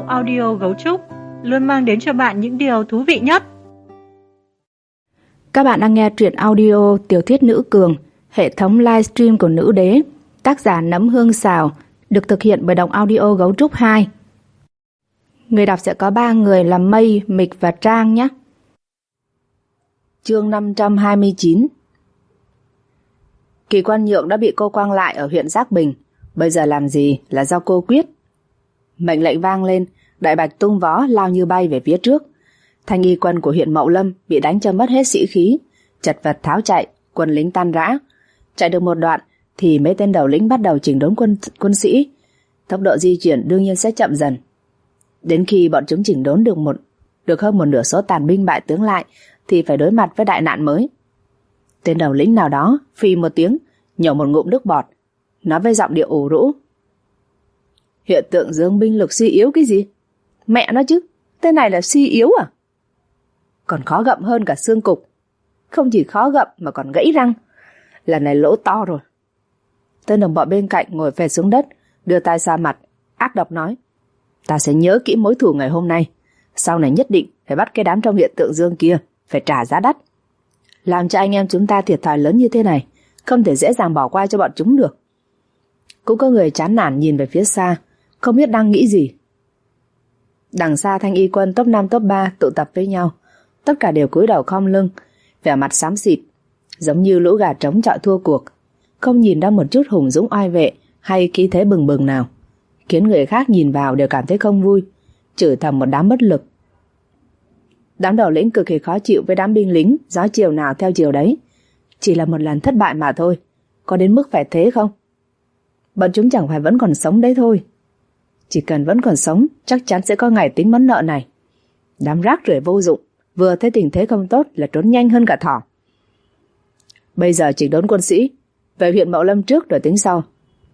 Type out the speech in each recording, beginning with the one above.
audio Gấu Trúc luôn mang đến cho bạn những điều thú vị nhất. Các bạn đang nghe truyện audio Tiểu thuyết Nữ Cường, hệ thống livestream của Nữ Đế, tác giả Nấm Hương Xào, được thực hiện bởi Đọc Audio Gấu Trúc 2. Người đọc sẽ có 3 người là Mây, Mịch và Trang nhé. Chương 529. Kỳ Quan Nhượng đã bị cô quăng lại ở huyện Giác Bình, bây giờ làm gì là do cô quyết. Mệnh lệnh vang lên, Đại Bạch tung vó lao như bay về phía trước. Thanh y quân của huyện Mậu Lâm bị đánh cho mất hết sĩ khí, chật vật tháo chạy, quân lính tan rã. Chạy được một đoạn thì mấy tên đầu lĩnh bắt đầu chỉnh đốn quân sĩ. Tốc độ di chuyển đương nhiên sẽ chậm dần. Đến khi bọn chúng chỉnh đốn được hơn một nửa số tàn binh bại tướng lại thì phải đối mặt với đại nạn mới. Tên đầu lĩnh nào đó phì một tiếng, nhổ một ngụm nước bọt, nói với giọng điệu ủ rũ: Hiện tượng Dương binh lực suy yếu cái gì? Mẹ nó chứ, tên này là suy yếu à? Còn khó gặm hơn cả xương cục. Không chỉ khó gặm mà còn gãy răng. Lần này lỗ to rồi. Tên đồng bọn bên cạnh ngồi phè xuống đất, đưa tay xoa mặt, ác độc nói: Ta sẽ nhớ kỹ mối thù ngày hôm nay. Sau này nhất định phải bắt cái đám trong hiện tượng Dương kia, phải trả giá đắt. Làm cho anh em chúng ta thiệt thòi lớn như thế này, không thể dễ dàng bỏ qua cho bọn chúng được. Cũng có người chán nản nhìn về phía xa, không biết đang nghĩ gì. Đằng xa thanh y quân top 5 top 3 tụ tập với nhau, tất cả đều cúi đầu khom lưng, vẻ mặt xám xịt, giống như lũ gà trống chọi thua cuộc, không nhìn ra một chút hùng dũng oai vệ hay khí thế bừng bừng nào, khiến người khác nhìn vào đều cảm thấy không vui, chửi thầm một đám bất lực. Đám đầu lĩnh cực kỳ khó chịu với đám binh lính, gió chiều nào theo chiều đấy. Chỉ là một lần thất bại mà thôi, có đến mức phải thế không? Bọn chúng chẳng phải vẫn còn sống đấy thôi. Chỉ cần vẫn còn sống, chắc chắn sẽ có ngày tính món nợ này. Đám rác rưởi vô dụng, vừa thấy tình thế không tốt là trốn nhanh hơn cả thỏ. Bây giờ chỉnh đốn quân sĩ, về huyện Mậu Lâm trước rồi tính sau.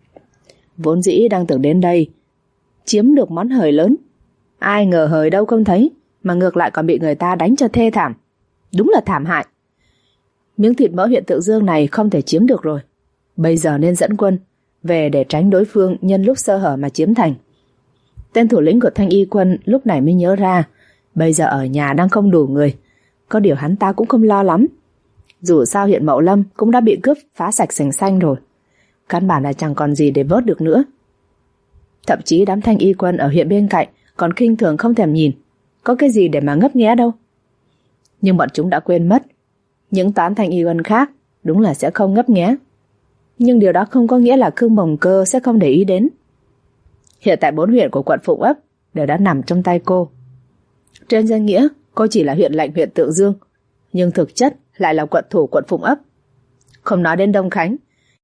Vốn dĩ đang tưởng đến đây chiếm được món hời lớn, ai ngờ hời đâu không thấy, mà ngược lại còn bị người ta đánh cho thê thảm. Đúng là thảm hại. Miếng thịt mỡ huyện Tượng Dương này không thể chiếm được rồi. Bây giờ nên dẫn quân về để tránh đối phương nhân lúc sơ hở mà chiếm thành. Tên thủ lĩnh của thanh y quân lúc này mới nhớ ra, bây giờ ở nhà đang không đủ người. Có điều hắn ta cũng không lo lắm. Dù sao huyện Mậu Lâm cũng đã bị cướp phá sạch sành xanh rồi, căn bản là chẳng còn gì để vớt được nữa. Thậm chí đám thanh y quân ở huyện bên cạnh còn khinh thường không thèm nhìn, có cái gì để mà ngấp nghé đâu. Nhưng bọn chúng đã quên mất, những toán thanh y quân khác đúng là sẽ không ngấp nghé. Nhưng điều đó không có nghĩa là Khương Bồng Cơ sẽ không để ý đến. Hiện tại 4 huyện của quận Phụng Ấp đều đã nằm trong tay cô. Trên danh nghĩa, cô chỉ là huyện lệnh huyện Tượng Dương, nhưng thực chất lại là quận thủ quận Phụng Ấp. Không nói đến Đông Khánh,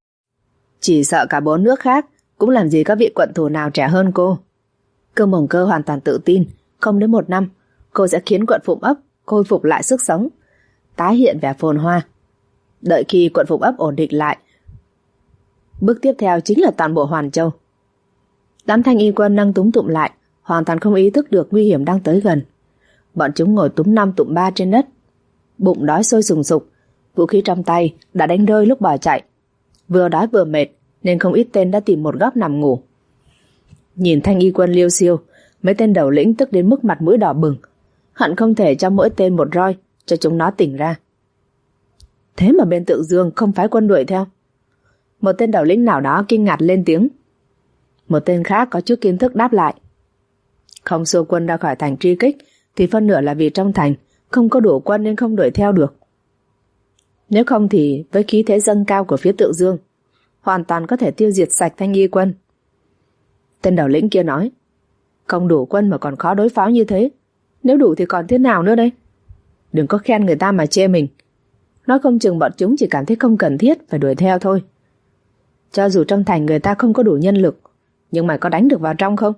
chỉ sợ cả 4 nước khác cũng làm gì có vị quận thủ nào trẻ hơn cô. Khương Bồng Cơ hoàn toàn tự tin, không đến 1 năm, cô sẽ khiến quận Phụng Ấp khôi phục lại sức sống, tái hiện vẻ phồn hoa. Đợi khi quận Phụng Ấp ổn định lại, bước tiếp theo chính là toàn bộ Hoàn Châu. Đám thanh y quân đang túm tụm lại, hoàn toàn không ý thức được nguy hiểm đang tới gần. Bọn chúng ngồi túm 5 tụm 3 trên đất, bụng đói sôi sùng sục, vũ khí trong tay đã đánh rơi lúc bỏ chạy. Vừa đói vừa mệt nên không ít tên đã tìm một góc nằm ngủ. Nhìn thanh y quân liêu xiêu, mấy tên đầu lĩnh tức đến mức mặt mũi đỏ bừng, hận không thể cho mỗi tên một roi cho chúng nó tỉnh ra. Thế mà bên Tượng Dương không phái quân đuổi theo. Một tên đầu lĩnh nào đó kinh ngạc lên tiếng. Một tên khác có chút kiến thức đáp lại: Không xua quân ra khỏi thành truy kích thì phân nửa là vì trong thành không có đủ quân nên không đuổi theo được. Nếu không thì với khí thế dâng cao của phía Tượng Dương, hoàn toàn có thể tiêu diệt sạch thanh y quân. Tên đầu lĩnh kia nói: Không đủ quân mà còn khó đối phó như thế, nếu đủ thì còn thế nào nữa đây? Đừng có khen người ta mà chê mình. Nói không chừng bọn chúng chỉ cảm thấy không cần thiết phải đuổi theo thôi. Cho dù trong thành người ta không có đủ nhân lực, nhưng mà có đánh được vào trong không?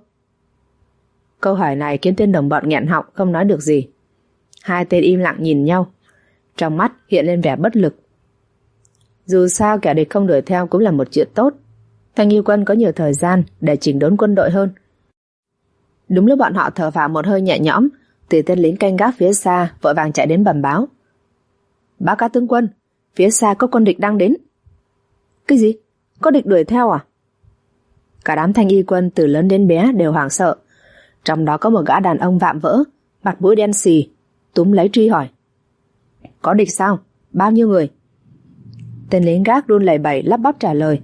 Câu hỏi này khiến tên đồng bọn nghẹn họng không nói được gì. Hai tên im lặng nhìn nhau, trong mắt hiện lên vẻ bất lực. Dù sao kẻ địch không đuổi theo cũng là một chuyện tốt. Thanh y quân có nhiều thời gian để chỉnh đốn quân đội hơn. Đúng lúc bọn họ thở phào một hơi nhẹ nhõm thì tên lính canh gác phía xa vội vàng chạy đến bẩm báo: Báo cáo tướng quân, phía xa có quân địch đang đến. Cái gì? Có địch đuổi theo à? Cả đám thanh y quân từ lớn đến bé đều hoảng sợ. Trong đó có một gã đàn ông vạm vỡ, mặt mũi đen xì, túm lấy Truy hỏi: Có địch sao? Bao nhiêu người? Tên lính gác run lẩy bẩy lắp bắp trả lời: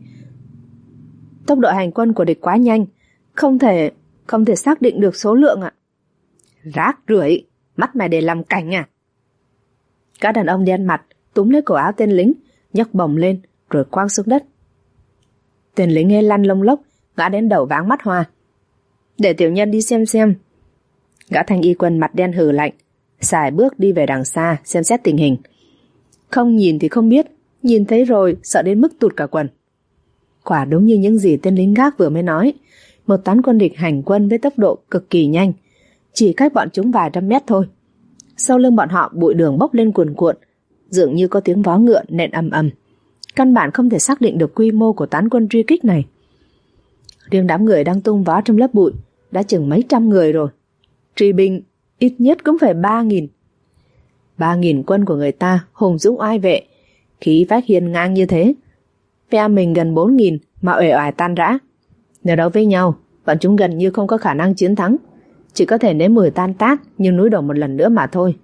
Tốc độ hành quân của địch quá nhanh, không thể xác định được số lượng ạ. Rác rưởi, mắt mày để làm cảnh à? Gã đàn ông đen mặt túm lấy cổ áo tên lính, nhấc bổng lên rồi quăng xuống đất. Tên lính nghe lăn lông lốc, ngã đến đầu váng mắt hoa. Để tiểu nhân đi xem. Gã thanh y quân mặt đen hừ lạnh, sải bước đi về đằng xa xem xét tình hình. Không nhìn thì không biết, nhìn thấy rồi sợ đến mức tụt cả quần. Quả đúng như những gì tên lính gác vừa mới nói, một toán quân địch hành quân với tốc độ cực kỳ nhanh, chỉ cách bọn chúng vài trăm mét thôi. Sau lưng bọn họ bụi đường bốc lên cuồn cuộn, dường như có tiếng vó ngựa nện ầm ầm. Căn bản không thể xác định được quy mô của toán quân truy kích này. Riêng đám người đang tung vó trong lớp bụi đã chừng mấy trăm người rồi. Truy binh ít nhất cũng phải 3.000. 3.000 quân của người ta hùng dũng oai vệ, khí phách hiên ngang như thế. Phe mình gần 4.000 mà uể oải tan rã. Nếu đấu với nhau, bọn chúng gần như không có khả năng chiến thắng, chỉ có thể nếm mùi tan tác như núi đổ một lần nữa mà thôi.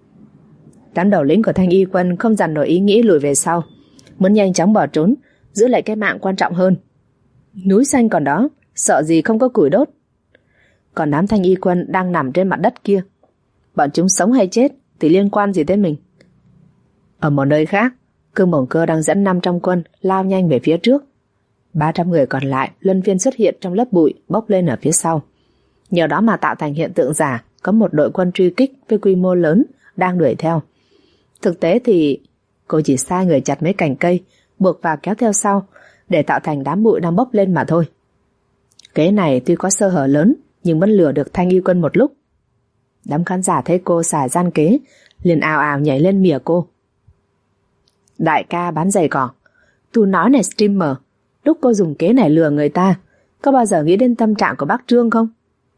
Đám đầu lĩnh của thanh y quân không dằn nổi ý nghĩ lùi về sau, muốn nhanh chóng bỏ trốn, giữ lại cái mạng quan trọng hơn. Núi xanh còn đó, sợ gì không có củi đốt. Còn đám thanh y quân đang nằm trên mặt đất kia, bọn chúng sống hay chết thì liên quan gì tới mình. Ở một nơi khác, Cương Bổng Cơ đang dẫn 500 quân lao nhanh về phía trước. 300 người còn lại luân phiên xuất hiện trong lớp bụi bốc lên ở phía sau. Nhờ đó mà tạo thành hiện tượng giả có một đội quân truy kích với quy mô lớn đang đuổi theo. Thực tế thì cô chỉ sai người chặt mấy cành cây, buộc vào kéo theo sau để tạo thành đám bụi đang bốc lên mà thôi. Kế này tuy có sơ hở lớn nhưng vẫn lừa được thanh y quân một lúc. Đám khán giả thấy cô xài gian kế liền ào ào nhảy lên mỉa cô. Đại ca bán giày cỏ, tôi nói này streamer, lúc cô dùng kế này lừa người ta, có bao giờ nghĩ đến tâm trạng của bác Trương không?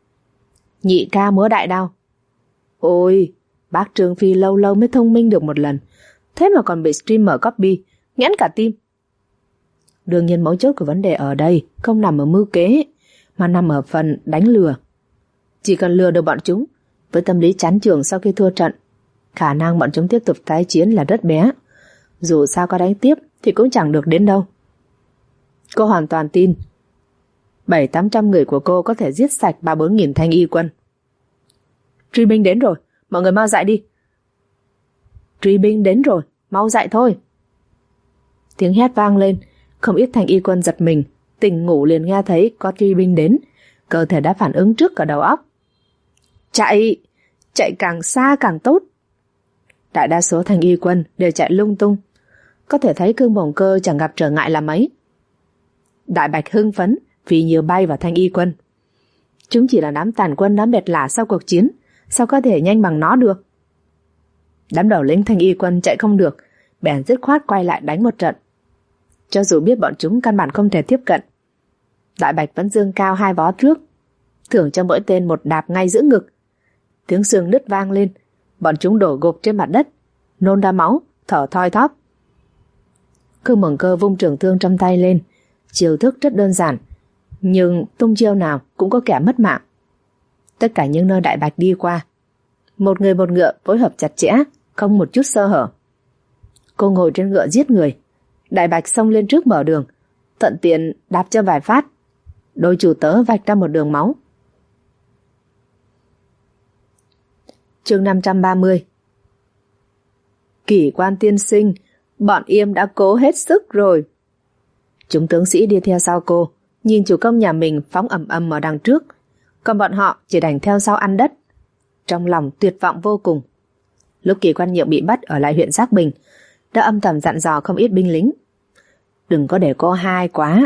Nhị ca múa đại đao. Ôi, bác Trương Phi lâu lâu mới thông minh được một lần, thế mà còn bị streamer copy, nghẽn cả tim. Đương nhiên mấu chốt của vấn đề ở đây không nằm ở mưu kế, mà nằm ở phần đánh lừa. Chỉ cần lừa được bọn chúng, với tâm lý chán chường sau khi thua trận, khả năng bọn chúng tiếp tục tái chiến là rất bé. Dù sao có đánh tiếp thì cũng chẳng được đến đâu. Cô hoàn toàn tin 700-800 người của cô có thể giết sạch 3-4 thanh y quân. Truy binh đến rồi, mọi người mau dậy đi. Truy binh đến rồi, mau dậy thôi. Tiếng hét vang lên, không ít thanh y quân giật mình, tỉnh ngủ liền nghe thấy có truy binh đến, cơ thể đã phản ứng trước cả đầu óc. Chạy càng xa càng tốt. Đại đa số thanh y quân đều chạy lung tung, có thể thấy Cương Bổng Cơ chẳng gặp trở ngại là mấy. Đại Bạch hưng phấn vì nhiều bay vào thanh y quân. Chúng chỉ là đám tàn quân đã mệt lả sau cuộc chiến, sao có thể nhanh bằng nó được? Đám đầu lĩnh thanh y quân chạy không được, bèn dứt khoát quay lại đánh một trận. Cho dù biết bọn chúng căn bản không thể tiếp cận, Đại Bạch vẫn giương cao hai vó trước, thưởng cho mỗi tên một đạp ngay giữa ngực. Tiếng xương nứt vang lên, bọn chúng đổ gục trên mặt đất, nôn ra máu, thở thoi thóp. Cương Bổng Cơ vung trường thương trong tay lên, chiêu thức rất đơn giản, nhưng tung chiêu nào cũng có kẻ mất mạng. Tất cả những nơi Đại Bạch đi qua, một người một ngựa phối hợp chặt chẽ, không một chút sơ hở. Cô ngồi trên ngựa giết người, Đại Bạch xông lên trước mở đường, thuận tiện đạp cho vài phát, đôi chủ tớ vạch ra một đường máu. Chương 530. Kỷ Quan tiên sinh, bọn Yêm đã cố hết sức rồi. Chúng tướng sĩ đi theo sau cô, nhìn chủ công nhà mình phóng ầm ầm ở đằng trước, còn bọn họ chỉ đành theo sau ăn đất. Trong lòng tuyệt vọng vô cùng. Lúc Kỳ Quan Nhượng bị bắt ở lại huyện Giác Bình, đã âm thầm dặn dò không ít binh lính: đừng có để cô hai quá.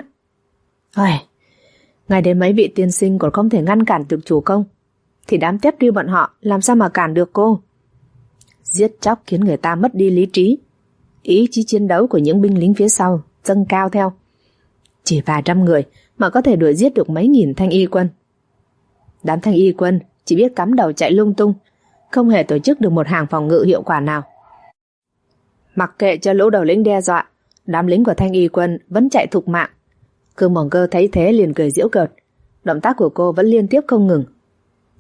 Ngay đến mấy vị tiên sinh còn không thể ngăn cản được chủ công, thì đám tép điêu bọn họ làm sao mà cản được cô? Giết chóc khiến người ta mất đi lý trí, ý chí chiến đấu của những binh lính phía sau dâng cao theo. Chỉ vài trăm người mà có thể đuổi giết được mấy nghìn thanh y quân. Đám thanh y quân chỉ biết cắm đầu chạy lung tung, không hề tổ chức được một hàng phòng ngự hiệu quả nào. Mặc kệ cho lũ đầu lĩnh đe dọa, đám lính của thanh y quân vẫn chạy thục mạng. Cương Bổng Cơ thấy thế liền cười giễu cợt, động tác của cô vẫn liên tiếp không ngừng.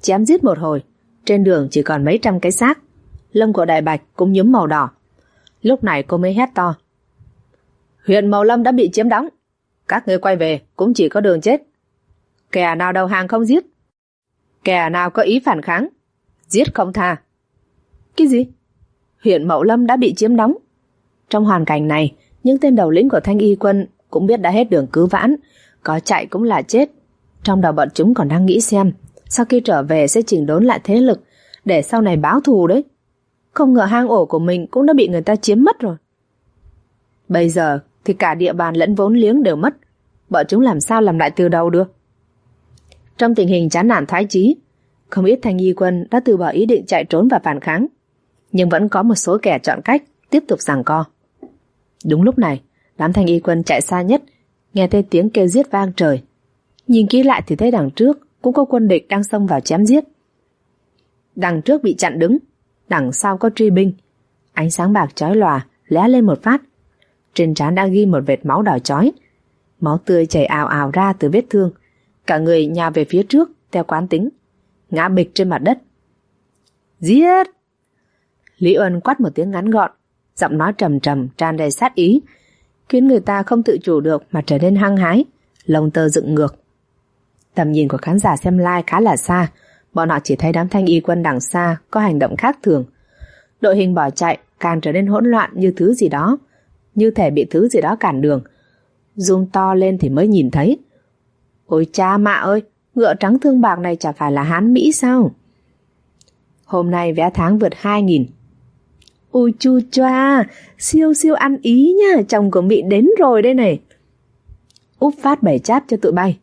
Chém giết một hồi, trên đường chỉ còn mấy trăm cái xác. Lông của Đại Bạch cũng nhuốm màu đỏ. Lúc này cô mới hét to: huyện Mậu Lâm đã bị chiếm đóng, các ngươi quay về cũng chỉ có đường chết. Kẻ nào đầu hàng không giết, kẻ nào có ý phản kháng, giết không tha. Cái gì? Huyện Mậu Lâm đã bị chiếm đóng? Trong hoàn cảnh này, những tên đầu lĩnh của Thanh Y quân cũng biết đã hết đường cứu vãn, có chạy cũng là chết. Trong đầu bọn chúng còn đang nghĩ xem sau khi trở về sẽ chỉnh đốn lại thế lực để sau này báo thù đấy. Không ngờ hang ổ của mình cũng đã bị người ta chiếm mất rồi. Bây giờ thì cả địa bàn lẫn vốn liếng đều mất, bọn chúng làm sao làm lại từ đầu được? Trong tình hình chán nản thoái chí, không ít Thanh Y quân đã từ bỏ ý định chạy trốn và phản kháng, nhưng vẫn có một số kẻ chọn cách tiếp tục giằng co. Đúng lúc này, đám Thanh Y quân chạy xa nhất nghe thấy tiếng kêu giết vang trời. Nhìn kỹ lại thì thấy đằng trước cũng có quân địch đang xông vào chém giết. Đằng trước bị chặn đứng, đằng sau có truy binh. Ánh sáng bạc chói lòa lóe lên một phát, trên trán đã ghi một vệt máu đỏ chói. Máu tươi chảy ào ào ra từ vết thương. Cả người nhào về phía trước theo quán tính, ngã bịch trên mặt đất. Giết! Lý Uân quát một tiếng ngắn gọn, giọng nói trầm trầm tràn đầy sát ý, khiến người ta không tự chủ được mà trở nên hăng hái, lông tơ dựng ngược. Tầm nhìn của khán giả xem live khá là xa, bọn họ chỉ thấy đám Thanh Y quân đằng xa có hành động khác thường. Đội hình bỏ chạy càng trở nên hỗn loạn như thứ gì đó, như thể bị thứ gì đó cản đường. Zoom to lên thì mới nhìn thấy. Ôi cha mạ ơi, ngựa trắng thương bạc này chả phải là Hán Mỹ sao? Hôm nay vé tháng vượt 2.000. Ôi chu choa, siêu siêu ăn ý nha, chồng của Mỹ đến rồi đây này. Úp phát 7 cháp cho tụi bay.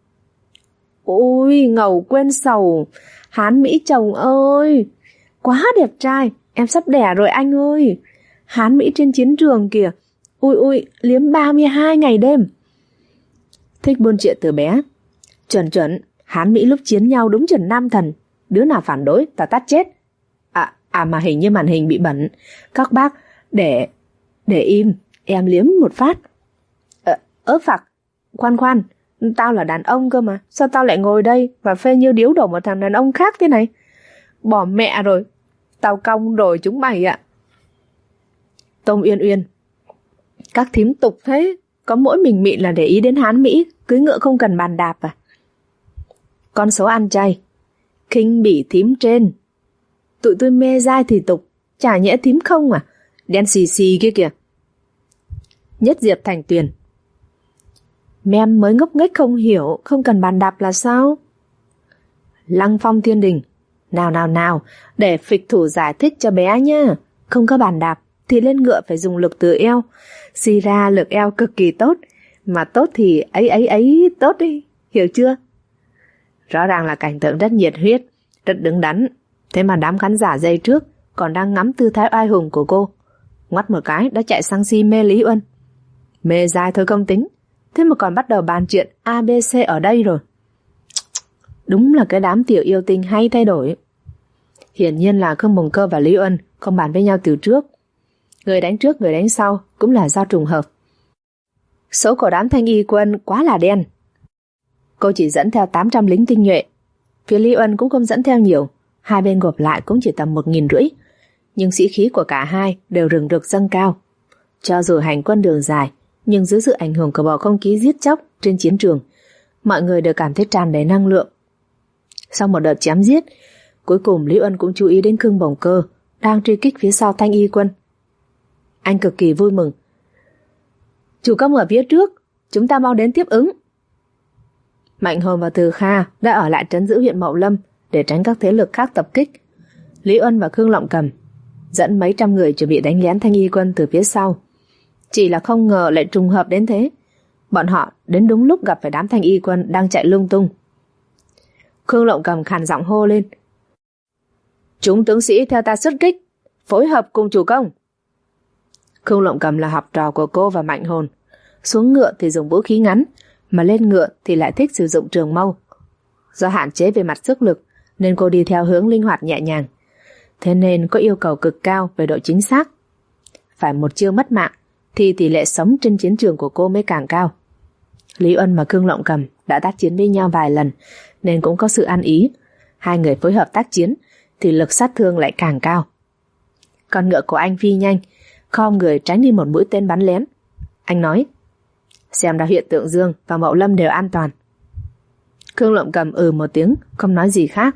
Ôi ngầu quên sầu, Hán Mỹ chồng ơi, quá đẹp trai, em sắp đẻ rồi anh ơi. Hán Mỹ trên chiến trường kìa, ui ui, liếm 32 ngày đêm. Thích buôn chuyện từ bé. Chuẩn chuẩn, Hán Mỹ lúc chiến nhau đúng chuẩn nam thần. Đứa nào phản đối, tao tát chết. Mà hình như màn hình bị bẩn. Các bác, để im, em liếm một phát. Phạc, khoan, tao là đàn ông cơ mà, sao tao lại ngồi đây và phê như điếu đổ một thằng đàn ông khác thế này? Bỏ mẹ rồi, tao cong rồi chúng mày ạ. Tông Uyên Uyên, các thím tục thế, có mỗi mình Mị là để ý đến Hán Mỹ, cưới ngựa không cần bàn đạp à? Con số ăn chay, khinh bỉ thím trên. Tụi tôi mê dai thì tục, chả nhẽ thím không à? Đen xì xì kia kìa. Nhất Diệp Thành Tuyền, mem mới ngốc nghếch không hiểu, không cần bàn đạp là sao? Lăng Phong Thiên Đình, nào, để phịch thủ giải thích cho bé nhá. Không có bàn đạp thì lên ngựa phải dùng lực từ eo. Suy ra lực eo cực kỳ tốt, mà tốt thì ấy tốt đi, hiểu chưa? Rõ ràng là cảnh tượng rất nhiệt huyết, rất đứng đắn. Thế mà đám khán giả giây trước còn đang ngắm tư thái oai hùng của cô, ngoắt một cái đã chạy sang si mê Lý Uân. Mê dai thôi không tính, thế mà còn bắt đầu bàn chuyện ABC ở đây rồi. Đúng là cái đám tiểu yêu tinh hay thay đổi. Hiển nhiên là Khương Bồng Cơ và Lý Uân không bàn với nhau từ trước. Người đánh trước người đánh sau cũng là do trùng hợp. Số của đám Thanh Y quân quá là đen. Cô chỉ dẫn theo 800 lính tinh nhuệ, phía Lý Uân cũng không dẫn theo nhiều, hai bên gộp lại cũng chỉ tầm 1.500. Nhưng sĩ khí của cả hai đều rừng rực dâng cao. Cho dù hành quân đường dài, nhưng dưới sự ảnh hưởng của bầu không khí giết chóc trên chiến trường, mọi người đều cảm thấy tràn đầy năng lượng. Sau một đợt chém giết, cuối cùng Lý Uân cũng chú ý đến Khương Bồng Cơ đang truy kích phía sau Thanh Y quân. Anh cực kỳ vui mừng. Chủ công ở phía trước, chúng ta mau đến tiếp ứng. Mạnh Hồn và Từ Kha đã ở lại trấn giữ huyện Mậu Lâm để tránh các thế lực khác tập kích. Lý Uân và Khương Lộng Cầm dẫn mấy trăm người chuẩn bị đánh lén Thanh Y quân từ phía sau. Chỉ là không ngờ lại trùng hợp đến thế. Bọn họ đến đúng lúc gặp phải đám Thanh Y quân đang chạy lung tung. Khương Lộng Cầm khàn giọng hô lên. Chúng tướng sĩ theo ta xuất kích, phối hợp cùng chủ công. Khương Lộng Cầm là học trò của cô và Mạnh Hồn. Xuống ngựa thì dùng vũ khí ngắn, mà lên ngựa thì lại thích sử dụng trường mâu. Do hạn chế về mặt sức lực nên cô đi theo hướng linh hoạt nhẹ nhàng, thế nên có yêu cầu cực cao về độ chính xác. Phải một chiêu mất mạng thì tỷ lệ sống trên chiến trường của cô mới càng cao. Lý Uân và Khương Lộng Cầm đã tác chiến với nhau vài lần nên cũng có sự ăn ý. hai người phối hợp tác chiến thì lực sát thương lại càng cao. Con ngựa của anh phi nhanh, khom người tránh đi một mũi tên bắn lén. Anh nói, xem ra huyện Tượng Dương và Mậu Lâm đều an toàn. Khương Lộng Cầm một tiếng, không nói gì khác.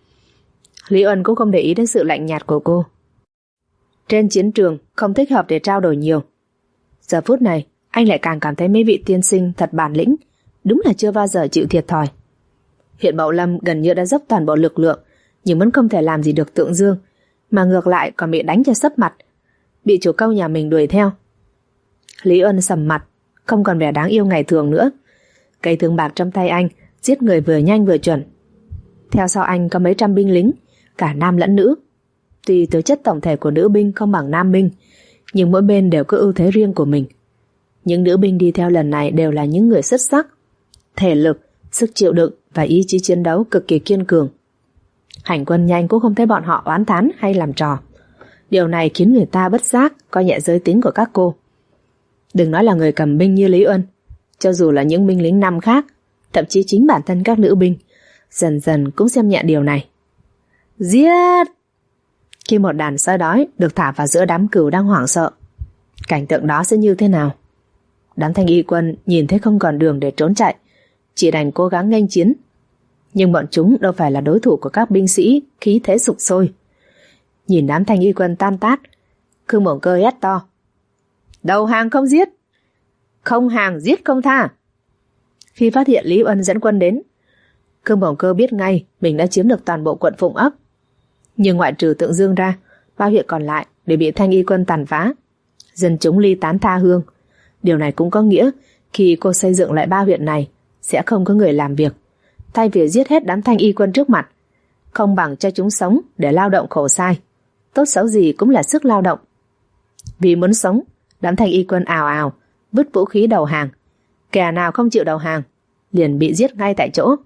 Lý Uân cũng không để ý đến sự lạnh nhạt của cô. Trên chiến trường không thích hợp để trao đổi nhiều. Giờ phút này anh lại càng cảm thấy mấy vị tiên sinh thật bản lĩnh, đúng là chưa bao giờ chịu thiệt thòi. Huyện Mậu Lâm gần như đã dốc toàn bộ lực lượng, nhưng vẫn không thể làm gì được Tượng Dương, mà ngược lại còn bị đánh cho sấp mặt, bị chủ công nhà mình đuổi theo. Lý Uân sầm mặt, không còn vẻ đáng yêu ngày thường nữa. Cây thương bạc trong tay anh giết người vừa nhanh vừa chuẩn. Theo sau anh có mấy trăm binh lính, cả nam lẫn nữ. Tuy tố chất tổng thể của nữ binh không bằng nam binh, nhưng mỗi bên đều có ưu thế riêng của mình. Những nữ binh đi theo lần này đều là những người xuất sắc, thể lực, sức chịu đựng và ý chí chiến đấu cực kỳ kiên cường. Hành quân nhanh cũng không thấy bọn họ oán thán hay làm trò. Điều này khiến người ta bất giác coi nhẹ giới tính của các cô. Đừng nói là người cầm binh như Lý Uân, cho dù là những binh lính nam khác, thậm chí chính bản thân các nữ binh dần dần cũng xem nhẹ điều này. Giết! Khi một đàn sói đói được thả vào giữa đám cừu đang hoảng sợ, cảnh tượng đó sẽ như thế nào? Đám Thanh Y quân nhìn thấy không còn đường để trốn chạy, chỉ đành cố gắng nghênh chiến. Nhưng bọn chúng đâu phải là đối thủ của các binh sĩ khí thế sục sôi. Nhìn đám Thanh Y quân tan tác, Khương Bổng Cơ hét to, đầu hàng không giết, không hàng giết không tha. Khi phát hiện Lý Uân dẫn quân đến, Khương Bổng Cơ biết ngay mình đã chiếm được toàn bộ quận Phụng Ấp. Nhưng ngoại trừ Tượng Dương ra, 3 huyện còn lại đều bị Thanh Y quân tàn phá, dân chúng ly tán tha hương. Điều này cũng có nghĩa khi cô xây dựng lại 3 huyện này sẽ không có người làm việc. Thay vì giết hết đám Thanh Y quân trước mặt, không bằng cho chúng sống để lao động khổ sai. Tốt xấu gì cũng là sức lao động. Vì muốn sống, đám Thanh Y quân ào ào vứt vũ khí đầu hàng. Kẻ nào không chịu đầu hàng liền bị giết ngay tại chỗ.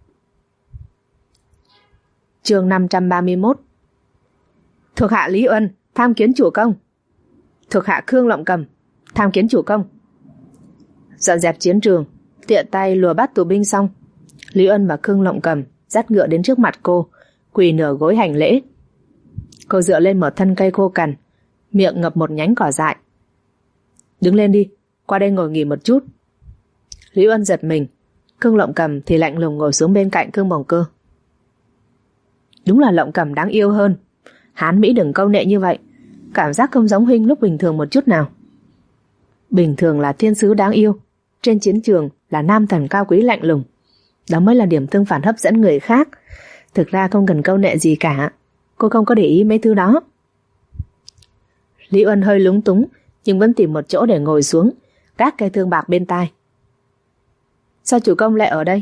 Chương 531. Thuộc hạ Lý Uân tham kiến chủ công. Thuộc hạ Khương Lộng Cầm tham kiến chủ công. Dọn dẹp chiến trường, tiện tay lùa bắt tù binh xong, Lý Uân và Khương Lộng Cầm dắt ngựa đến trước mặt cô, quỳ nửa gối hành lễ. Cô dựa lên một thân cây khô cằn, miệng ngập một nhánh cỏ dại. Đứng lên đi, qua đây ngồi nghỉ một chút. Lý Uân giật mình, Khương Lộng Cầm thì lạnh lùng ngồi xuống bên cạnh Khương Bổng Cơ. Đúng là Lộng Cầm đáng yêu hơn. Hán Mỹ đừng câu nệ như vậy, cảm giác không giống huynh lúc bình thường một chút nào. Bình thường là thiên sứ đáng yêu, trên chiến trường là nam thần cao quý lạnh lùng. Đó mới là điểm tương phản hấp dẫn người khác. Thực ra không cần câu nệ gì cả, cô không có để ý mấy thứ đó. Lý Uân hơi lúng túng, nhưng vẫn tìm một chỗ để ngồi xuống, gác cây thương bạc bên tai. Sao chủ công lại ở đây?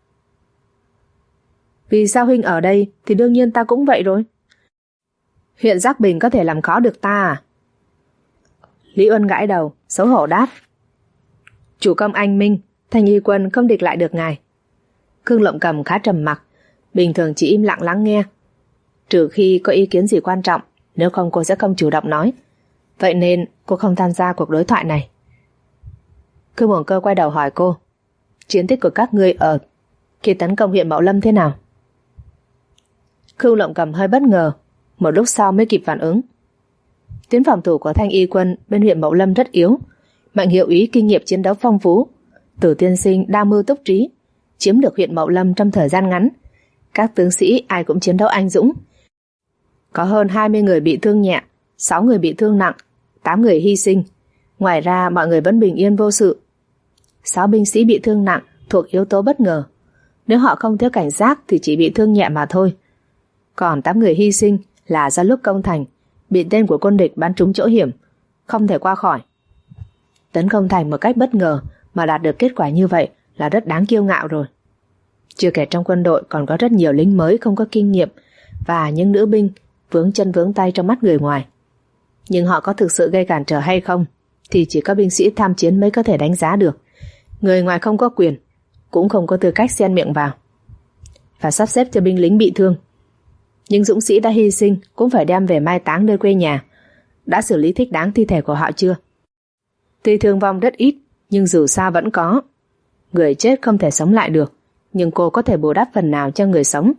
Vì sao huynh ở đây thì đương nhiên ta cũng vậy rồi. Huyện Giác Bình có thể làm khó được ta à? Lý Uân gãi đầu, xấu hổ đáp. Chủ công anh minh, Thanh Y quân không địch lại được ngài. Khương Lộng Cầm khá trầm mặc, bình thường chỉ im lặng lắng nghe, trừ khi có ý kiến gì quan trọng, nếu không cô sẽ không chủ động nói. Vậy nên cô không tham gia cuộc đối thoại này. Khương Bổng Cơ quay đầu hỏi cô, chiến tích của các ngươi ở khi tấn công huyện Mậu Lâm thế nào? Khương Lộng Cầm hơi bất ngờ, một lúc sau mới kịp phản ứng. Tuyến phòng thủ của Thanh Y quân bên huyện Mậu Lâm rất yếu, Mạnh hiệu úy kinh nghiệm chiến đấu phong phú, Tử tiên sinh đa mưu túc trí, chiếm được huyện Mậu Lâm trong thời gian ngắn. Các tướng sĩ ai cũng chiến đấu anh dũng. Có hơn 20 người bị thương nhẹ, 6 người bị thương nặng, 8 người hy sinh. Ngoài ra mọi người vẫn bình yên vô sự. 6 binh sĩ bị thương nặng thuộc yếu tố bất ngờ. Nếu họ không thiếu cảnh giác thì chỉ bị thương nhẹ mà thôi. Còn 8 người hy sinh là do lúc công thành bị tên của quân địch bắn trúng chỗ hiểm, không thể qua khỏi. Tấn công thành một cách bất ngờ mà đạt được kết quả như vậy là rất đáng kiêu ngạo rồi. Chưa kể trong quân đội còn có rất nhiều lính mới không có kinh nghiệm và những nữ binh vướng chân vướng tay trong mắt người ngoài. Nhưng họ có thực sự gây cản trở hay không thì chỉ có binh sĩ tham chiến mới có thể đánh giá được. Người ngoài không có quyền, cũng không có tư cách xen miệng vào. Và sắp xếp cho binh lính bị thương. Những dũng sĩ đã hy sinh cũng phải đem về mai táng nơi quê nhà. Đã xử lý thích đáng thi thể của họ chưa? Tuy thương vong rất ít, nhưng dù sao vẫn có. Người chết không thể sống lại được, nhưng cô có thể bù đắp phần nào cho người sống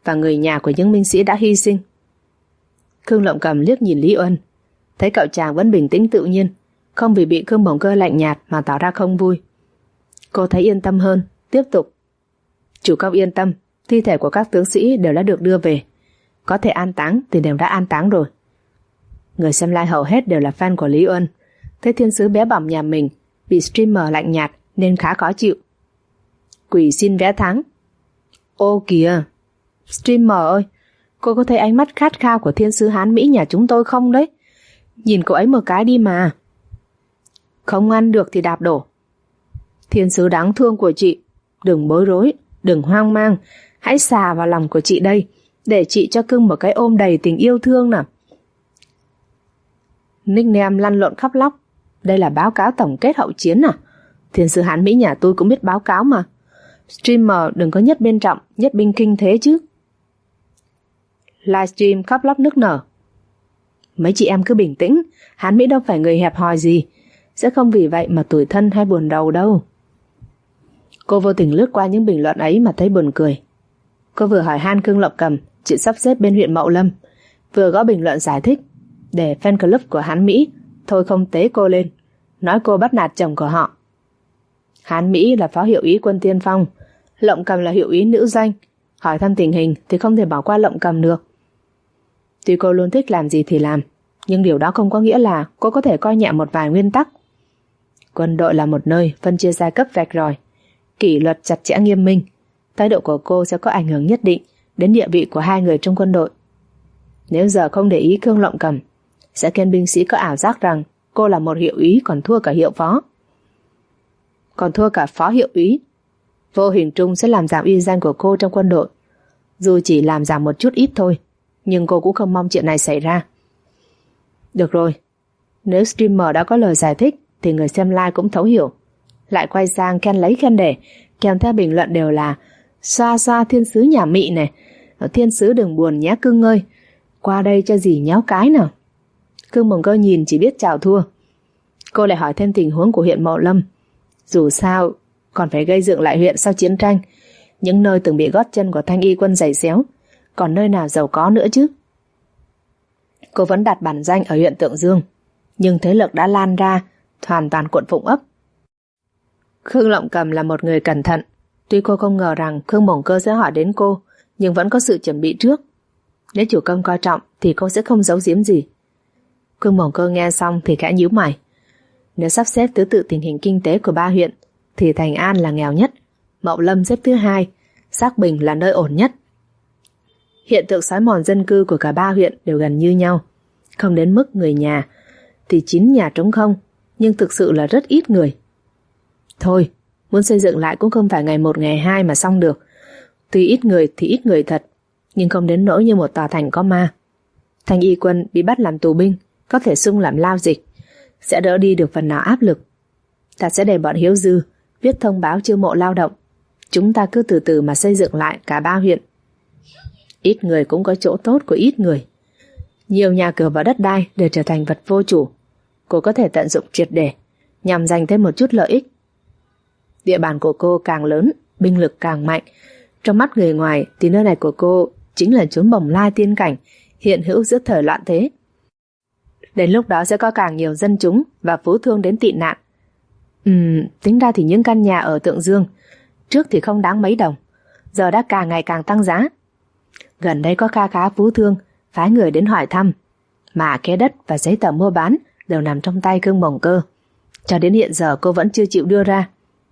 và người nhà của những binh sĩ đã hy sinh. Khương Lộng Cầm liếc nhìn Lý Uân, thấy cậu chàng vẫn bình tĩnh tự nhiên, không vì bị Khương Bổng Cơ lạnh nhạt mà tỏ ra không vui. Cô thấy yên tâm hơn, tiếp tục. Chủ công yên tâm, thi thể của các tướng sĩ đều đã được đưa về. Có thể an táng thì đều đã an táng rồi. Người xem live hầu hết đều là fan của Lý Uân. Thấy thiên sứ bé bỏng nhà mình bị streamer lạnh nhạt nên khá khó chịu. Quỷ xin vé thắng. Ô kìa, streamer ơi, cô có thấy ánh mắt khát khao của thiên sứ Hán Mỹ nhà chúng tôi không đấy? Nhìn cậu ấy một cái đi mà. Không ăn được thì đạp đổ. Thiên sứ đáng thương của chị, đừng bối rối, đừng hoang mang, hãy xà vào lòng của chị đây, để chị cho cưng một cái ôm đầy tình yêu thương nào. Nickname lăn lộn khắp lóc. Đây là báo cáo tổng kết hậu chiến à? Thiên sứ Hán Mỹ nhà tôi cũng biết báo cáo mà. Streamer đừng có nhất bên trọng, nhất binh kinh thế chứ. Livestream khóc lóc nức nở. Mấy chị em cứ bình tĩnh, Hán Mỹ đâu phải người hẹp hòi gì, sẽ không vì vậy mà tủi thân hay buồn rầu đâu. Cô vô tình lướt qua những bình luận ấy mà thấy buồn cười. Cô vừa hỏi han Khương Lộng Cầm chuyện sắp xếp bên huyện Mậu Lâm, vừa gõ bình luận giải thích để fan club của Hán Mỹ thôi không tế cô lên, nói cô bắt nạt chồng của họ. Hán Mỹ là phó hiệu úy quân tiên phong, Lộng Cầm là hiệu úy nữ doanh, hỏi thăm tình hình thì không thể bỏ qua Lộng Cầm được. Tuy cô luôn thích làm gì thì làm, nhưng điều đó không có nghĩa là cô có thể coi nhẹ một vài nguyên tắc. Quân đội là một nơi phân chia giai cấp rạch ròi, kỷ luật chặt chẽ nghiêm minh. Thái độ của cô sẽ có ảnh hưởng nhất định đến địa vị của hai người trong quân đội. Nếu giờ không để ý Khương Lộng Cầm, sẽ khiến binh sĩ có ảo giác rằng cô là một hiệu úy còn thua cả hiệu phó. Còn thua cả phó hiệu úy, vô hình trung sẽ làm giảm uy danh của cô trong quân đội. Dù chỉ làm giảm một chút ít thôi, nhưng cô cũng không mong chuyện này xảy ra. Được rồi, nếu streamer đã có lời giải thích thì người xem live cũng thấu hiểu. Lại quay sang khen lấy khen để, kèm theo bình luận đều là xoa xoa thiên sứ nhà Mị này, thiên sứ đừng buồn nhé cưng ơi, qua đây cho dì nhéo cái nào. Khương Bổng Cơ nhìn chỉ biết chào thua. Cô lại hỏi thêm tình huống của huyện Mậu Lâm. Dù sao còn phải gây dựng lại huyện sau chiến tranh, những nơi từng bị gót chân của Thanh Y quân giày xéo, còn nơi nào giàu có nữa chứ. Cô vẫn đặt bản danh ở huyện Tượng Dương, nhưng thế lực đã lan ra hoàn toàn quận Phụng Ấp. Khương Lộng Cầm là một người cẩn thận. Tuy cô không ngờ rằng Khương Bổng Cơ sẽ hỏi đến cô, nhưng vẫn có sự chuẩn bị trước. Nếu chủ công coi trọng thì cô sẽ không giấu giếm gì. Khương Bổng Cơ nghe xong thì khẽ nhíu mày. Nếu sắp xếp thứ tự tình hình kinh tế của ba huyện thì Thành An là nghèo nhất, Mậu Lâm xếp thứ hai, Giác Bình là nơi ổn nhất. Hiện tượng xói mòn dân cư của cả ba huyện đều gần như nhau, không đến mức người nhà thì 9 nhà trống không, nhưng thực sự là rất ít người. Thôi, muốn xây dựng lại cũng không phải ngày một ngày hai mà xong được. Tuy ít người thì ít người thật, nhưng không đến nỗi như một tòa thành có ma. Thanh Y quân bị bắt làm tù binh có thể xung làm lao dịch, sẽ đỡ đi được phần nào áp lực. Ta sẽ để bọn Hiếu Dư viết thông báo chiêu mộ lao động. Chúng ta cứ từ từ mà xây dựng lại cả ba huyện. Ít người cũng có chỗ tốt của ít người. Nhiều nhà cửa và đất đai đều trở thành vật vô chủ. Cô có thể tận dụng triệt để nhằm giành thêm một chút lợi ích. Địa bàn của cô càng lớn, binh lực càng mạnh. Trong mắt người ngoài thì nơi này của cô chính là chốn bồng lai tiên cảnh hiện hữu giữa thời loạn thế. Đến lúc đó sẽ có càng nhiều dân chúng và phú thương đến tị nạn. Tính ra thì những căn nhà ở Tượng Dương trước thì không đáng mấy đồng, giờ đã càng ngày càng tăng giá. Gần đây có kha khá phú thương phái người đến hỏi thăm, mà cái đất và giấy tờ mua bán đều nằm trong tay Khương Bổng Cơ. Cho đến hiện giờ cô vẫn chưa chịu đưa ra.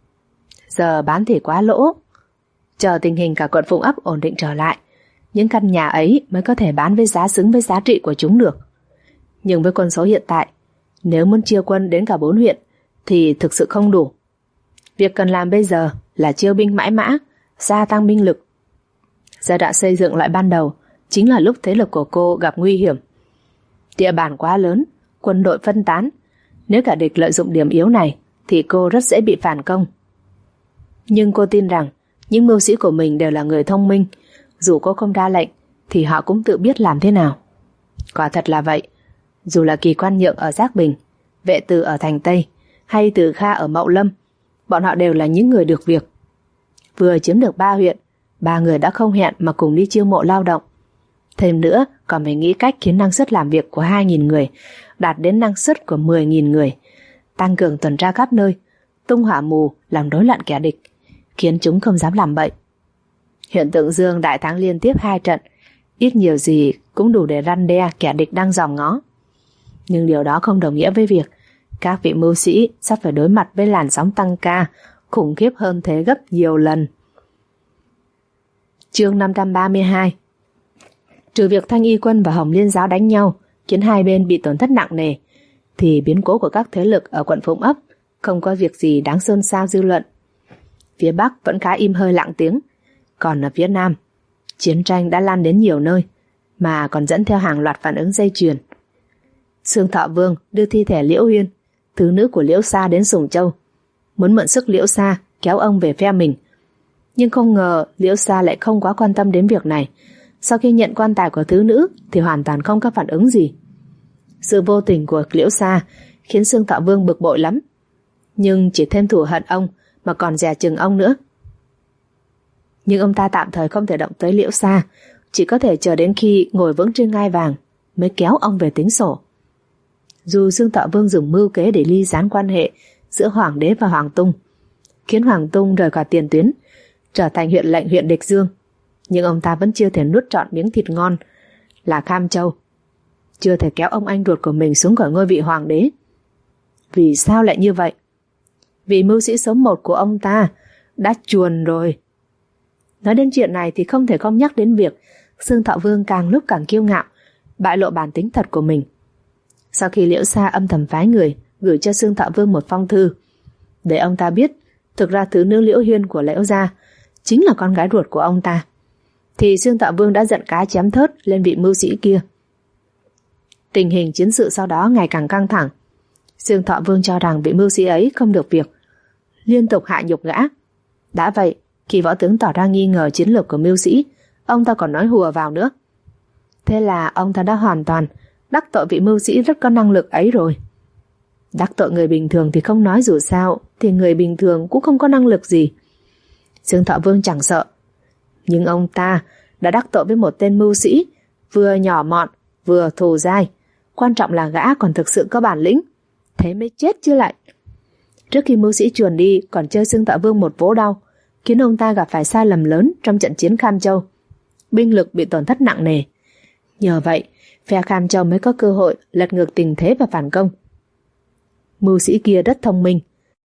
Giờ bán thì quá lỗ. Chờ tình hình cả quận Phụng Ấp ổn định trở lại, những căn nhà ấy mới có thể bán với giá xứng với giá trị của chúng được. Nhưng với quân số hiện tại, nếu muốn chia quân đến cả 4 huyện thì thực sự không đủ. Việc cần làm bây giờ là chiêu binh mãi mã, gia tăng binh lực. Giai đoạn xây dựng lại ban đầu chính là lúc thế lực của cô gặp nguy hiểm. Địa bàn quá lớn, quân đội phân tán. Nếu cả địch lợi dụng điểm yếu này thì cô rất dễ bị phản công. Nhưng cô tin rằng những mưu sĩ của mình đều là người thông minh. Dù cô không ra lệnh thì họ cũng tự biết làm thế nào. Quả thật là vậy. Dù là Kỳ Quan Nhượng ở Giác Bình, Vệ Từ ở Thành Tây hay Từ Kha ở Mậu Lâm, bọn họ đều là những người được việc. Vừa chiếm được 3 huyện ba người đã không hẹn mà cùng đi chiêu mộ lao động. Thêm nữa, còn phải nghĩ cách khiến năng suất làm việc của 2.000 người đạt đến năng suất của 10.000 người, tăng cường tuần tra khắp nơi, tung hỏa mù làm rối loạn kẻ địch, khiến chúng không dám làm bậy. Hiện tượng Dương đại thắng liên tiếp 2 trận, ít nhiều gì cũng đủ để răn đe kẻ địch đang dòm ngó. Nhưng điều đó không đồng nghĩa với việc các vị mưu sĩ sắp phải đối mặt với làn sóng tăng ca khủng khiếp hơn thế gấp nhiều lần. Chương 532. Trừ việc Thanh Y quân và Hồng Liên giáo đánh nhau khiến hai bên bị tổn thất nặng nề, thì biến cố của các thế lực ở quận Phụng Ấp không có việc gì đáng xôn xao dư luận. Phía Bắc vẫn khá im hơi lặng tiếng, còn ở phía Nam, chiến tranh đã lan đến nhiều nơi, mà còn dẫn theo hàng loạt phản ứng dây chuyền. Xương Thọ Vương đưa thi thể Liễu Huyên, thứ nữ của Liễu Sa, đến Sùng Châu, muốn mượn sức Liễu Sa kéo ông về phe mình. Nhưng không ngờ Liễu Sa lại không quá quan tâm đến việc này. Sau khi nhận quan tài của thứ nữ thì hoàn toàn không có phản ứng gì. Sự vô tình của Liễu Sa khiến Xương Thọ Vương bực bội lắm, nhưng chỉ thêm thù hận ông mà còn dè chừng ông nữa. Nhưng ông ta tạm thời không thể động tới Liễu Sa, chỉ có thể chờ đến khi ngồi vững trên ngai vàng mới kéo ông về tính sổ. Dù Xương Thọ Vương dùng mưu kế để ly gián quan hệ giữa Hoàng đế và Hoàng Tung, khiến Hoàng Tung rời khỏi tiền tuyến, trở thành huyện lệnh huyện Địch Dương, nhưng ông ta vẫn chưa thể nuốt trọn miếng thịt ngon là Kham Châu, chưa thể kéo ông anh ruột của mình xuống khỏi ngôi vị hoàng đế. Vì sao lại như vậy? Vì mưu sĩ số 1 của ông ta đã chuồn rồi. Nói đến chuyện này thì không thể không nhắc đến việc Xương Thọ Vương càng lúc càng kiêu ngạo, bại lộ bản tính thật của mình. Sau khi Liễu Sa âm thầm phái người gửi cho Xương Thọ Vương một phong thư để ông ta biết thực ra thứ nữ Liễu Huyên của Liễu gia chính là con gái ruột của ông ta, thì Xương Thọ Vương đã giận cá chém thớt lên vị mưu sĩ kia. Tình hình chiến sự sau đó ngày càng căng thẳng. Xương Thọ Vương cho rằng vị mưu sĩ ấy không được việc, liên tục hạ nhục gã. Đã vậy, khi võ tướng tỏ ra nghi ngờ chiến lược của mưu sĩ, ông ta còn nói hùa vào nữa. Thế là ông ta đã hoàn toàn đắc tội vị mưu sĩ rất có năng lực ấy rồi. Đắc tội người bình thường thì không nói, dù sao thì người bình thường cũng không có năng lực gì. Xương Thọ Vương chẳng sợ, nhưng ông ta đã đắc tội với một tên mưu sĩ vừa nhỏ mọn vừa thù dai, quan trọng là gã còn thực sự có bản lĩnh, thế mới chết chứ lại. Trước khi mưu sĩ chuồn đi còn chơi Xương Thọ Vương một vố đau, khiến ông ta gặp phải sai lầm lớn trong trận chiến Kham Châu, binh lực bị tổn thất nặng nề. Nhờ vậy, phe Kham Châu mới có cơ hội lật ngược tình thế và phản công. Mưu sĩ kia rất thông minh,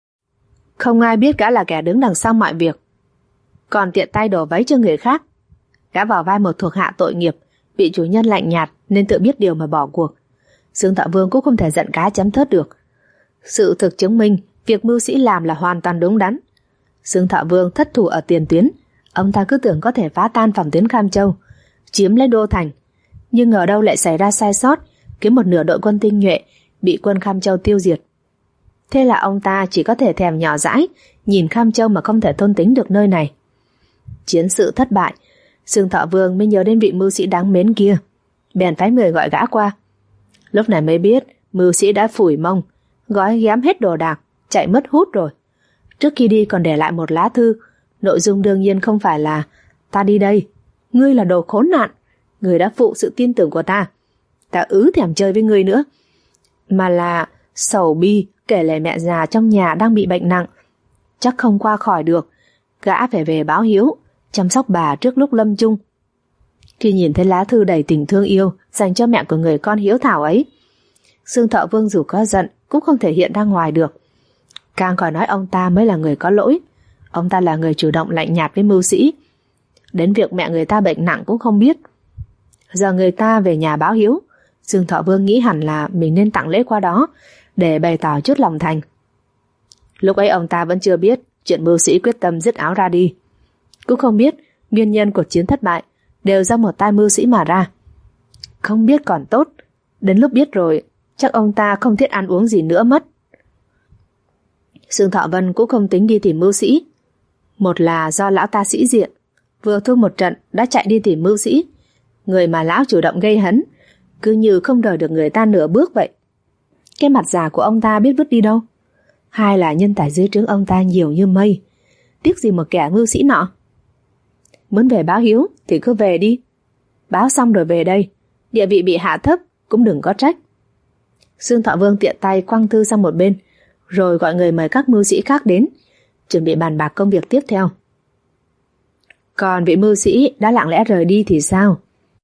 không ai biết gã là kẻ đứng đằng sau mọi việc, còn tiện tay đổ vấy cho người khác. Gã vào vai một thuộc hạ tội nghiệp, bị chủ nhân lạnh nhạt nên tự biết điều mà bỏ cuộc. Xương Thọ Vương cũng không thể giận cá chém thớt được. Sự thực chứng minh việc mưu sĩ làm là hoàn toàn đúng đắn. Xương Thọ Vương thất thủ ở tiền tuyến, ông ta cứ tưởng có thể phá tan phòng tuyến Kham Châu, chiếm lấy đô thành, nhưng ngờ đâu lại xảy ra sai sót, khiến một nửa đội quân tinh nhuệ bị quân Kham Châu tiêu diệt. Thế là ông ta chỉ có thể thèm nhỏ dãi nhìn Kham Châu mà không thể thôn tính được nơi này. Chiến sự thất bại, Xương Thọ Vương mới nhớ đến vị mưu sĩ đáng mến kia, bèn phái người gọi gã qua. Lúc này mới biết mưu sĩ đã phủi mông, gói ghém hết đồ đạc, chạy mất hút rồi. Trước khi đi còn để lại một lá thư, nội dung đương nhiên không phải là "Ta đi đây, ngươi là đồ khốn nạn, ngươi đã phụ sự tin tưởng của ta thèm chơi với ngươi nữa", mà là sầu bi kể lể mẹ già trong nhà đang bị bệnh nặng, chắc không qua khỏi được, gã phải về báo hiếu, chăm sóc bà trước lúc lâm chung. Khi nhìn thấy lá thư đầy tình thương yêu dành cho mẹ của người con hiếu thảo ấy, Xương Thọ Vương dù có giận cũng không thể hiện ra ngoài được. Càng khỏi nói ông ta mới là người có lỗi. Ông ta là người chủ động lạnh nhạt với mưu sĩ, đến việc mẹ người ta bệnh nặng cũng không biết. Giờ người ta về nhà báo hiếu, Xương Thọ Vương nghĩ hẳn là mình nên tặng lễ qua đó để bày tỏ chút lòng thành. Lúc ấy ông ta vẫn chưa biết chuyện mưu sĩ quyết tâm dứt áo ra đi, cũng không biết nguyên nhân cuộc chiến thất bại đều do một tay mưu sĩ mà ra. Không biết còn tốt, đến lúc biết rồi chắc ông ta không thiết ăn uống gì nữa mất. Xương Thọ Vân cũng không tính đi tìm mưu sĩ. Một là do lão ta sĩ diện, vừa thua một trận đã chạy đi tìm mưu sĩ, người mà lão chủ động gây hấn, cứ như không đợi được người ta nửa bước vậy. Cái mặt già của ông ta biết vứt đi đâu. Hai là nhân tài dưới trướng ông ta nhiều như mây, tiếc gì một kẻ mưu sĩ nọ. Muốn về báo hiếu thì cứ về đi. Báo xong rồi về đây. Địa vị bị hạ thấp cũng đừng có trách. Dương Thọ Vương tiện tay quăng thư sang một bên, rồi gọi người mời các mưu sĩ khác đến, chuẩn bị bàn bạc công việc tiếp theo. Còn vị mưu sĩ đã lặng lẽ rời đi thì sao?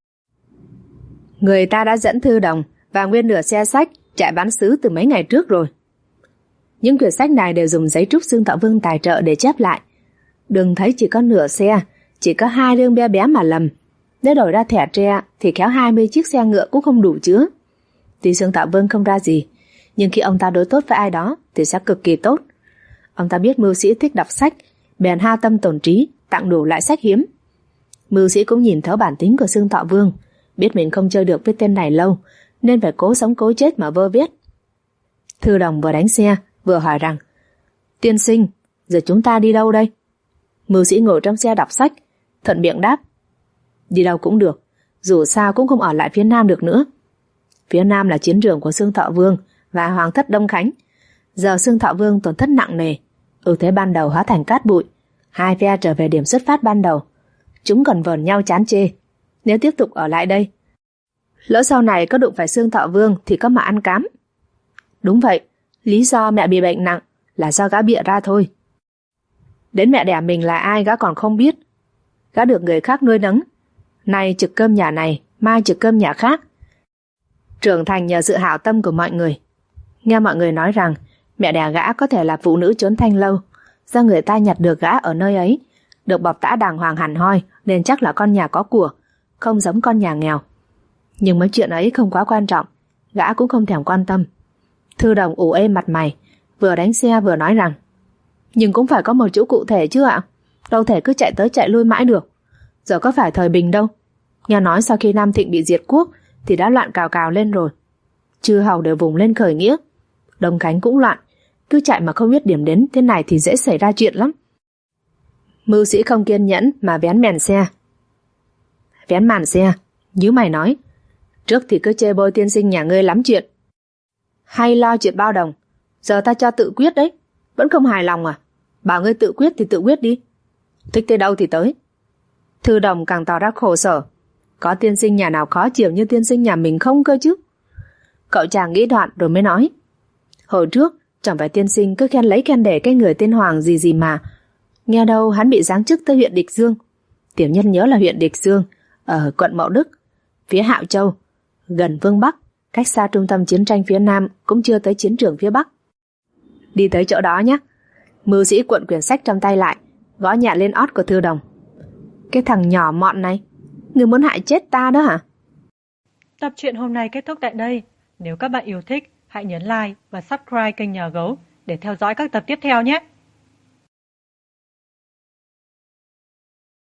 Người ta đã dẫn Thư Đồng và nguyên nửa xe sách chạy bán sứ từ mấy ngày trước rồi. Những quyển sách này đều dùng giấy trúc Dương Thọ Vương tài trợ để chép lại. Đừng thấy chỉ có nửa xe, chỉ có 2 lương bé bé mà lầm. Nếu đổi ra thẻ tre thì kéo 20 chiếc xe ngựa cũng không đủ chứa. Tuy Dương Thọ Vương không ra gì, nhưng khi ông ta đối tốt với ai đó thì sẽ cực kỳ tốt. Ông ta biết mưu sĩ thích đọc sách, bèn ha tâm tổn trí tặng đủ loại sách hiếm. Mưu sĩ cũng nhìn thấu bản tính của Dương Thọ Vương, biết mình không chơi được với tên này lâu, nên phải cố sống cố chết mà vơ viết. Thư Đồng vừa đánh xe vừa hỏi rằng: tiên sinh, giờ chúng ta đi đâu đây? Mưu sĩ ngồi trong xe đọc sách, thuận miệng đáp: đi đâu cũng được, dù sao cũng không ở lại phía Nam được nữa. Phía Nam là chiến trường của Dương Thọ Vương và Hoàng thất Đông Khánh. Giờ Dương Thọ Vương tổn thất nặng nề, ưu thế ban đầu hóa thành cát bụi. Hai phe trở về điểm xuất phát ban đầu. Chúng còn vờn nhau chán chê. Nếu tiếp tục ở lại đây, lỡ sau này có đụng phải Dương Thọ Vương thì có mà ăn cám. Đúng vậy, lý do mẹ bị bệnh nặng là do gã bịa ra thôi. Đến mẹ đẻ mình là ai gã còn không biết. Gã được người khác nuôi nấng, nay trực cơm nhà này, mai trực cơm nhà khác, trưởng thành nhờ sự hảo tâm của mọi người. Nghe mọi người nói rằng mẹ đẻ gã có thể là phụ nữ trốn thanh lâu, do người ta nhặt được gã ở nơi ấy, được bọc tã đàng hoàng hẳn hoi, nên chắc là con nhà có của, không giống con nhà nghèo. Nhưng mấy chuyện ấy không quá quan trọng, gã cũng không thèm quan tâm. Thư Đồng ủ ê mặt mày, vừa đánh xe vừa nói rằng: nhưng cũng phải có một chỗ cụ thể chứ ạ, đâu thể cứ chạy tới chạy lui mãi được. Giờ có phải thời bình đâu. Nghe nói sau khi Nam Thịnh bị diệt quốc thì đã loạn cào cào lên rồi. Chư hầu đều vùng lên khởi nghĩa, Đông Khánh cũng loạn. Cứ chạy mà không biết điểm đến thế này thì dễ xảy ra chuyện lắm. Mưu sĩ không kiên nhẫn mà vén màn xe, nhíu mày nói: trước thì cứ chê bôi tiên sinh nhà ngươi lắm chuyện, hay lo chuyện bao đồng, giờ ta cho tự quyết đấy, vẫn không hài lòng à? Bảo ngươi tự quyết thì tự quyết đi, thích tới đâu thì tới. Thư Đồng càng tỏ ra khổ sở. Có tiên sinh nhà nào khó chịu như tiên sinh nhà mình không cơ chứ? Cậu chàng nghĩ đoạn rồi mới nói: hồi trước chẳng phải tiên sinh cứ khen lấy khen để cái người tên Hoàng gì gì mà. Nghe đâu hắn bị giáng chức tới huyện Địch Dương. Tiểu nhân nhớ là huyện Địch Dương, ở quận Mậu Đức, phía Hạo Châu, gần Vương Bắc, cách xa trung tâm chiến tranh phía Nam, cũng chưa tới chiến trường phía Bắc. Đi tới chỗ đó nhé. Mưu sĩ cuộn quyển sách trong tay lại, gõ nhẹ lên ót của Thư Đồng: cái thằng nhỏ mọn này, ngươi muốn hại chết ta đó hả? Tập truyện hôm nay kết thúc tại đây. Nếu các bạn yêu thích, hãy nhấn like và subscribe kênh Nhà Gấu để theo dõi các tập tiếp theo nhé.